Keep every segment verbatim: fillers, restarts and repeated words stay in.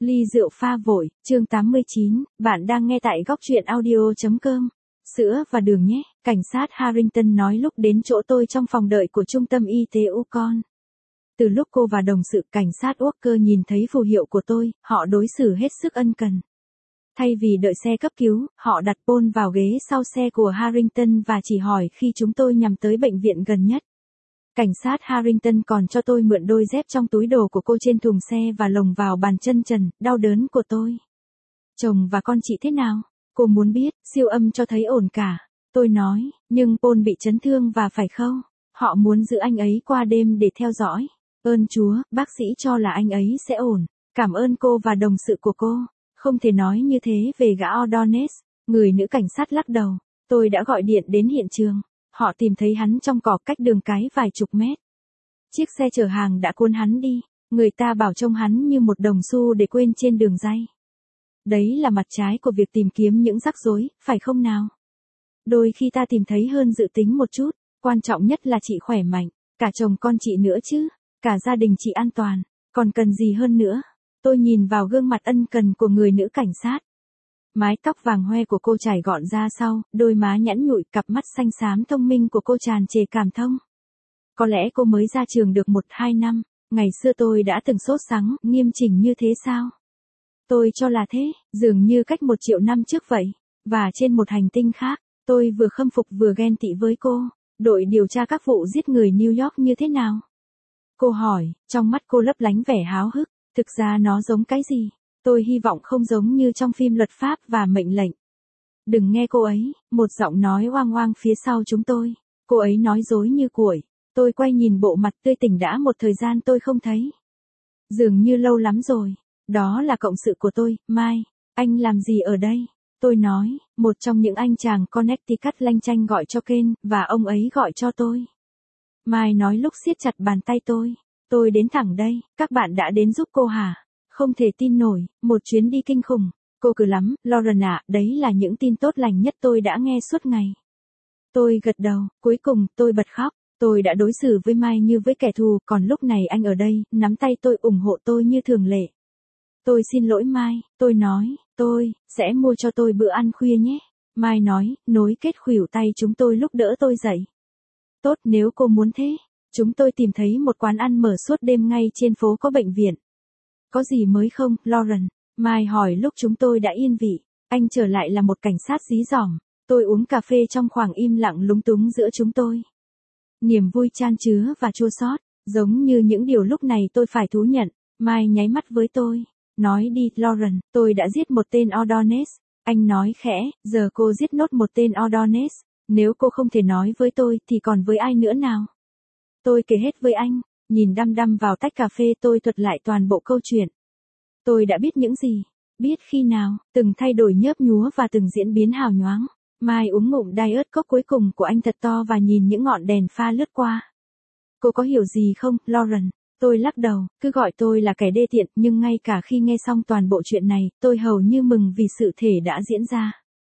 Ly rượu pha vội, chương tám mươi chín, bạn đang nghe tại góc truyện audio.com. Sữa và đường nhé, cảnh sát Harrington nói lúc đến chỗ tôi trong phòng đợi của trung tâm y tế Yukon. Từ lúc cô và đồng sự cảnh sát Walker nhìn thấy phù hiệu của tôi, họ đối xử hết sức ân cần. Thay vì đợi xe cấp cứu, họ đặt Paul vào ghế sau xe của Harrington và chỉ hỏi khi chúng tôi nhằm tới bệnh viện gần nhất. Cảnh sát Harrington còn cho tôi mượn đôi dép trong túi đồ của cô trên thùng xe và lồng vào bàn chân trần, đau đớn của tôi. Chồng và con chị thế nào? Cô muốn biết, siêu âm cho thấy ổn cả. Tôi nói, nhưng Paul bị chấn thương và phải khâu. Họ muốn giữ anh ấy qua đêm để theo dõi. Ơn Chúa, bác sĩ cho là anh ấy sẽ ổn. Cảm ơn cô và đồng sự của cô. Không thể nói như thế về gã O'Donnell. Người nữ cảnh sát lắc đầu. Tôi đã gọi điện đến hiện trường. Họ tìm thấy hắn trong cỏ cách đường cái vài chục mét. Chiếc xe chở hàng đã cuốn hắn đi. Người ta bảo trông hắn như một đồng xu để quên trên đường ray. Đấy là mặt trái của việc tìm kiếm những rắc rối, phải không nào? Đôi khi ta tìm thấy hơn dự tính một chút. Quan trọng nhất là chị khỏe mạnh. Cả chồng con chị nữa chứ. Cả gia đình chị an toàn. Còn cần gì hơn nữa? Tôi nhìn vào gương mặt ân cần của người nữ cảnh sát. Mái tóc vàng hoe của cô trải gọn ra sau, đôi má nhẵn nhụi, cặp mắt xanh xám thông minh của cô tràn trề cảm thông. Có lẽ cô mới ra trường được một hai năm, ngày xưa tôi đã từng sốt sắng, nghiêm chỉnh như thế sao? Tôi cho là thế, dường như cách một triệu năm trước vậy. Và trên một hành tinh khác, tôi vừa khâm phục vừa ghen tị với cô. Đội điều tra các vụ giết người New York như thế nào? Cô hỏi, trong mắt cô lấp lánh vẻ háo hức. Thực ra nó giống cái gì? Tôi hy vọng không giống như trong phim luật pháp và mệnh lệnh. Đừng nghe cô ấy, một giọng nói oang oang phía sau chúng tôi. Cô ấy nói dối như củi. Tôi quay nhìn bộ mặt tươi tỉnh đã một thời gian tôi không thấy. Dường như lâu lắm rồi. Đó là cộng sự của tôi, Mike. Anh làm gì ở đây? Tôi nói, một trong những anh chàng Connecticut lanh chanh gọi cho Ken, và ông ấy gọi cho tôi. Mike nói lúc siết chặt bàn tay tôi. Tôi đến thẳng đây, các bạn đã đến giúp cô hả? Không thể tin nổi, một chuyến đi kinh khủng. Cô cứ lắm, Lauren ạ, đấy là những tin tốt lành nhất tôi đã nghe suốt ngày. Tôi gật đầu, cuối cùng, tôi bật khóc. Tôi đã đối xử với Mai như với kẻ thù, còn lúc này anh ở đây, nắm tay tôi ủng hộ tôi như thường lệ. Tôi xin lỗi Mai, tôi nói, tôi, sẽ mua cho tôi bữa ăn khuya nhé. Mai nói, nối kết khuỷu tay chúng tôi lúc đỡ tôi dậy. Tốt nếu cô muốn thế. Chúng tôi tìm thấy một quán ăn mở suốt đêm ngay trên phố có bệnh viện. Có gì mới không, Lauren? Mai hỏi lúc chúng tôi đã yên vị. Anh trở lại là một cảnh sát dí dỏm. Tôi uống cà phê trong khoảng im lặng lúng túng giữa chúng tôi. Niềm vui chan chứa và chua xót, giống như những điều lúc này tôi phải thú nhận. Mai nháy mắt với tôi. Nói đi, Lauren, tôi đã giết một tên O'Donnell. Anh nói khẽ, giờ cô giết nốt một tên O'Donnell. Nếu cô không thể nói với tôi thì còn với ai nữa nào? Tôi kể hết với anh, nhìn đăm đăm vào tách cà phê tôi thuật lại toàn bộ câu chuyện. Tôi đã biết những gì, biết khi nào, từng thay đổi nhớp nhúa và từng diễn biến hào nhoáng. Mai uống ngụm Diet Coke cuối cùng của anh thật to và nhìn những ngọn đèn pha lướt qua. Cô có hiểu gì không, Lauren? Tôi lắc đầu, cứ gọi tôi là kẻ đê tiện, nhưng ngay cả khi nghe xong toàn bộ chuyện này, tôi hầu như mừng vì sự thể đã diễn ra.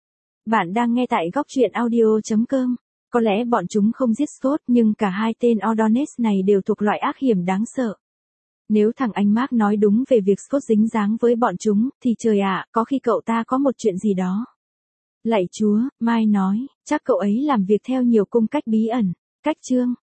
Bạn đang nghe tại góc truyện audio.com. Có lẽ bọn chúng không giết Scott, nhưng cả hai tên O'Donnell này đều thuộc loại ác hiểm đáng sợ. Nếu thằng anh Mark nói đúng về việc Scott dính dáng với bọn chúng, thì trời ạ, có khi cậu ta có một chuyện gì đó. Lạy Chúa, Mai nói, chắc cậu ấy làm việc theo nhiều cung cách bí ẩn. Cách chương,